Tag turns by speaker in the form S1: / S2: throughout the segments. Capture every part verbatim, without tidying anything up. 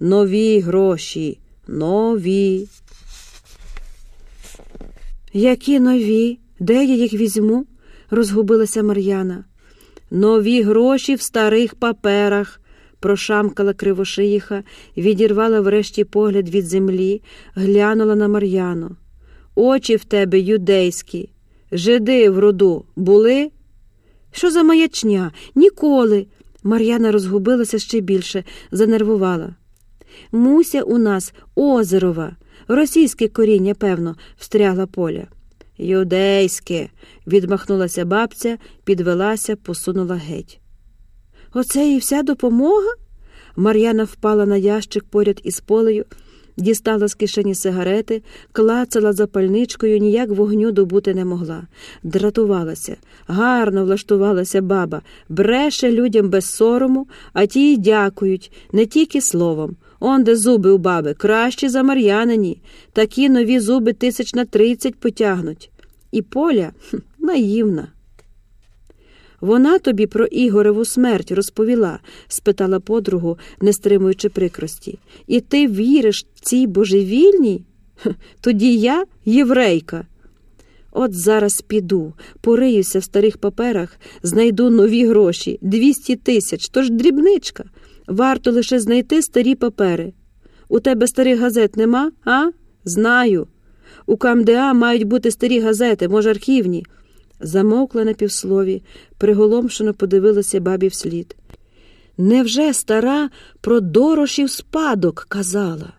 S1: Нові гроші, нові. Які нові? Де я їх візьму? Розгубилася Мар'яна. Нові гроші в старих паперах, прошамкала Кривошиїха, відірвала врешті погляд від землі, глянула на Мар'яну. Очі в тебе юдейські. Жиди в роду були? Що за маячня? Ніколи. Мар'яна розгубилася ще більше, занервувала. Муся у нас Озерова. Російське коріння, певно, встрягла Поля. Юдейське, відмахнулася бабця, підвелася, посунула геть. Оце і вся допомога? Мар'яна впала на ящик поряд із Полею, дістала з кишені сигарети, клацала запальничкою, ніяк вогню добути не могла. Дратувалася. Гарно влаштувалася баба. Бреше людям без сорому, а ті й дякують, не тільки словом. Он де зуби у баби, кращі за Мар'янині. Такі нові зуби тисяч на тридцять потягнуть. І Поля хм, наївна. Вона тобі про Ігореву смерть розповіла, спитала подругу, не стримуючи прикрості. І ти віриш цій божевільній? Тоді я єврейка. От зараз піду, пориюся в старих паперах, знайду нові гроші, двісті тисяч, то ж дрібничка. Варто лише знайти старі папери. У тебе старих газет нема, а? Знаю. У КМДА мають бути старі газети, може, архівні. Замовкла на півслові, приголомшено подивилася бабі вслід. Невже стара про Дорошів спадок казала?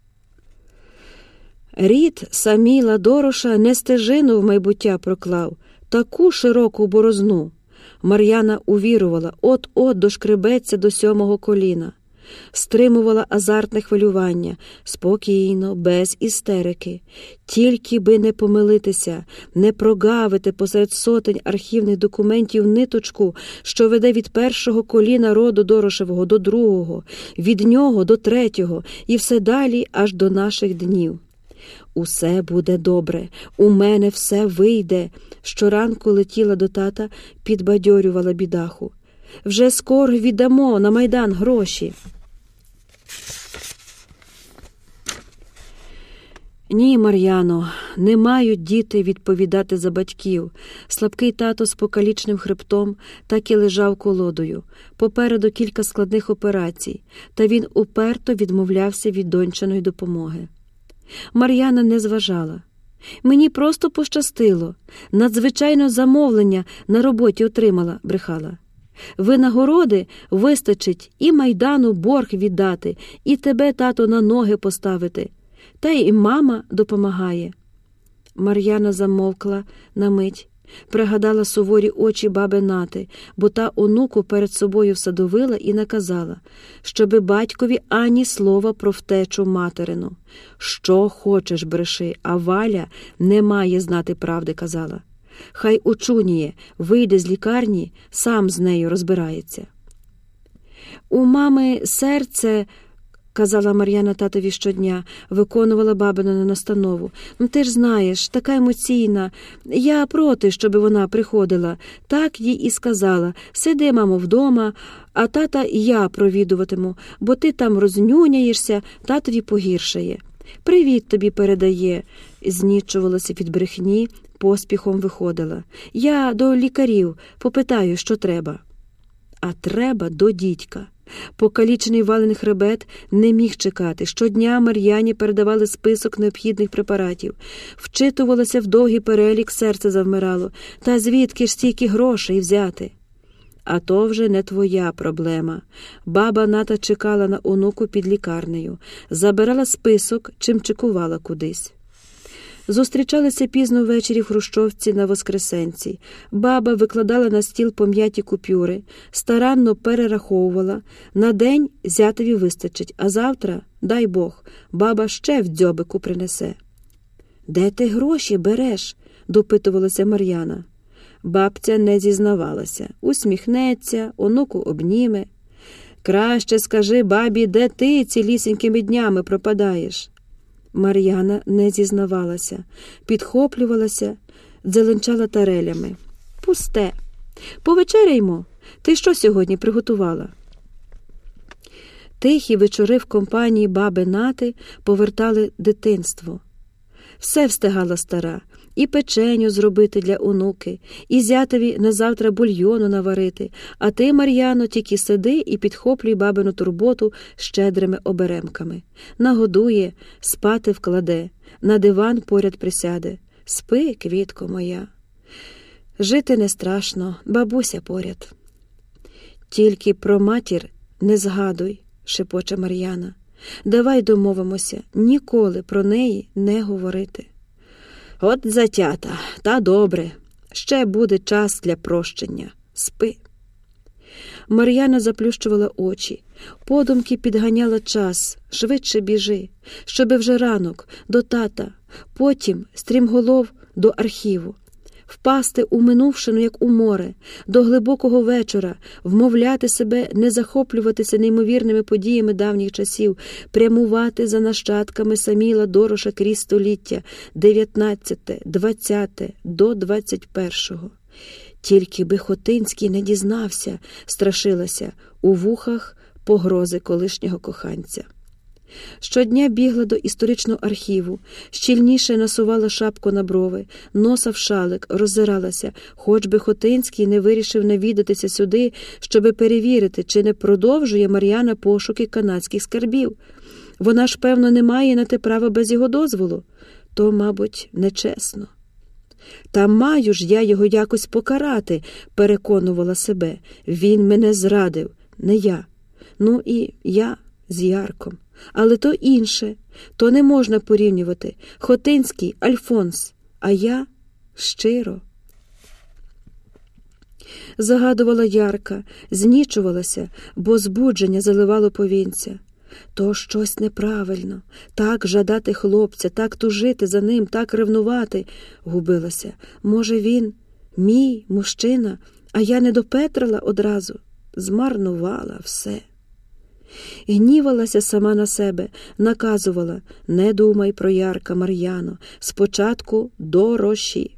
S1: Рід Саміла Дороша не стежину в майбуття проклав, таку широку борозну. Мар'яна увірувала, от-от дошкребеться до сьомого коліна. Стримувала азартне хвилювання, спокійно, без істерики. Тільки би не помилитися, не прогавити посеред сотень архівних документів ниточку, що веде від першого коліна роду Дорошевого до другого, від нього до третього і все далі аж до наших днів. Усе буде добре, у мене все вийде. Щоранку летіла до тата, підбадьорювала бідаху. Вже скоро віддамо на Майдан гроші. Ні, Мар'яно, не мають діти відповідати за батьків. Слабкий тато з покалічним хребтом так і лежав колодою. Попереду кілька складних операцій, та він уперто відмовлявся від дончаної допомоги. Мар'яна не зважала. Мені просто пощастило. Надзвичайно замовлення на роботі отримала, брехала. Винагороди вистачить і Майдану борг віддати, і тебе, тато, на ноги поставити. Та й мама допомагає. Мар'яна замовкла на мить, пригадала суворі очі баби Нати, бо та онуку перед собою всадовила і наказала, щоби батькові ані слова про втечу материну. Що хочеш, бреши, а Валя не має знати правди, казала. Хай учуніє, вийде з лікарні, сам з нею розбирається. У мами серце, казала Мар'яна татові щодня, виконувала бабину настанову. Ну, ти ж знаєш, така емоційна. Я проти, щоб вона приходила. Так їй і сказала. Сиди, мамо, вдома, а тата я провідуватиму, бо ти там рознюняєшся, татові погіршає. Привіт тобі передає. Знічувалася від брехні, поспіхом виходила. Я до лікарів попитаю, що треба. А треба до дідька. Покалічений Валин хребет не міг чекати. Щодня Мар'яні передавали список необхідних препаратів. Вчитувалося в довгий перелік, серце завмирало. Та звідки ж стільки грошей взяти? А то вже не твоя проблема. Баба Ната чекала на онуку під лікарнею. Забирала список, чим чекувала кудись. Зустрічалися пізно ввечері в хрущовці на Воскресенці. Баба викладала на стіл пом'яті купюри, старанно перераховувала. На день зятеві вистачить, а завтра, дай Бог, баба ще в дзьобику принесе. «Де ти гроші береш?» – допитувалася Мар'яна. Бабця не зізнавалася. Усміхнеться, онуку обніме. «Краще скажи бабі, де ти цілісінькими днями пропадаєш?» Мар'яна не зізнавалася, підхоплювалася, дзеленчала тарелями. «Пусте. Повечеряймо. Ти що сьогодні приготувала?» Тихі вечори в компанії баби Нати повертали дитинство. Все встигала стара. І печеню зробити для онуки, і зятеві на завтра бульйону наварити, а ти, Мар'яно, тільки сиди і підхоплюй бабину турботу щедрими оберемками. Нагодує, спати вкладе, на диван поряд присяде. Спи, квітко моя. Жити не страшно, бабуся поряд. Тільки про матір не згадуй, шепоче Мар'яна. Давай домовимося, ніколи про неї не говорити. От затята, та добре, ще буде час для прощення. Спи. Мар'яна заплющувала очі, подумки підганяла час, швидше біжи, щоби вже ранок, до тата, потім стрімголов до архіву. Впасти у минувшину, як у море, до глибокого вечора, вмовляти себе не захоплюватися неймовірними подіями давніх часів, прямувати за нащадками Саміла Дороша крізь століття, дев'ятнадцяте, двадцяте, до двадцять першого. Тільки би Хотинський не дізнався, страшилася, у вухах погрози колишнього коханця. Щодня бігла до історичного архіву, щільніше насувала шапку на брови, носа в шалик, роззиралася, хоч би Хотинський не вирішив навідатися сюди, щоби перевірити, чи не продовжує Мар'яна пошуки канадських скарбів. Вона ж, певно, не має на те права без його дозволу. То, мабуть, нечесно. Та маю ж я його якось покарати, переконувала себе. Він мене зрадив, не я. Ну і я з Ярком. Але то інше, то не можна порівнювати. Хотинський – Альфонс, а я – щиро. Загадувала Ярка, знічувалася, бо збудження заливало повінця. То щось неправильно. Так жадати хлопця, так тужити за ним, так ревнувати. Губилася. Може, він мій мужчина, а я не допетрила одразу. Змарнувала все. Гнівалася сама на себе, наказувала: не думай про Ярка, Мар'яно, спочатку дороші.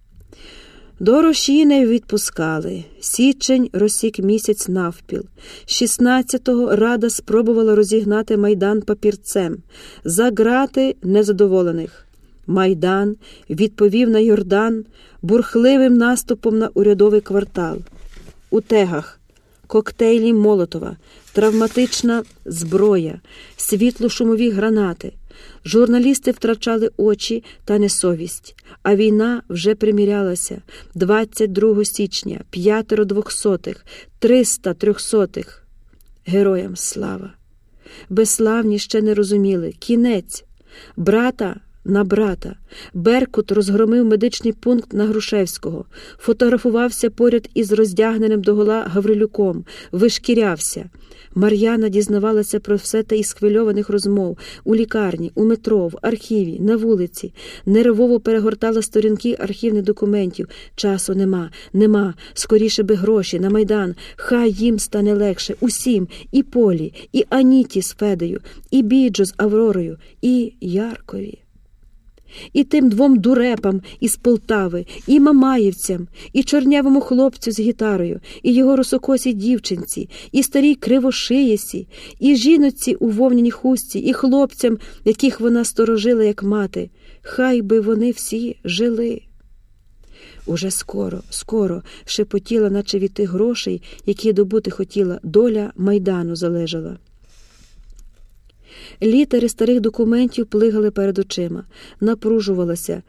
S1: Дороші не відпускали. Січень розсік місяць навпіл. шістнадцятого Рада спробувала розігнати Майдан папірцем, заграти незадоволених. Майдан відповів на Йордан бурхливим наступом на урядовий квартал. У тегах коктейлі Молотова, травматична зброя, світло-шумові гранати. Журналісти втрачали очі та несовість, а війна вже примірялася. двадцять другого січня, п'ятеро двохсотих, триста трьохсотих. Героям слава! Безславні ще не розуміли. Кінець. Брата на брата. Беркут розгромив медичний пункт на Грушевського, фотографувався поряд із роздягненим догола Гаврилюком, вишкірявся. Мар'яна дізнавалася про все те із схвильованих розмов у лікарні, у метро, в архіві, на вулиці. Нервово перегортала сторінки архівних документів. Часу нема, нема, скоріше би гроші, на Майдан. Хай їм стане легше, усім, і Полі, і Аніті з Федею, і Біджу з Авророю, і Яркові. І тим двом дурепам із Полтави, і мамаївцям, і чорнявому хлопцю з гітарою, і його русокосій дівчинці, і старій кривошиєсі, і жіноці у вовняній хустці, і хлопцям, яких вона сторожила, як мати. Хай би вони всі жили. Уже скоро, скоро шепотіла, наче від тих грошей, які добути хотіла, доля Майдану залежала. Літери старих документів плигали перед очима, напружувалася,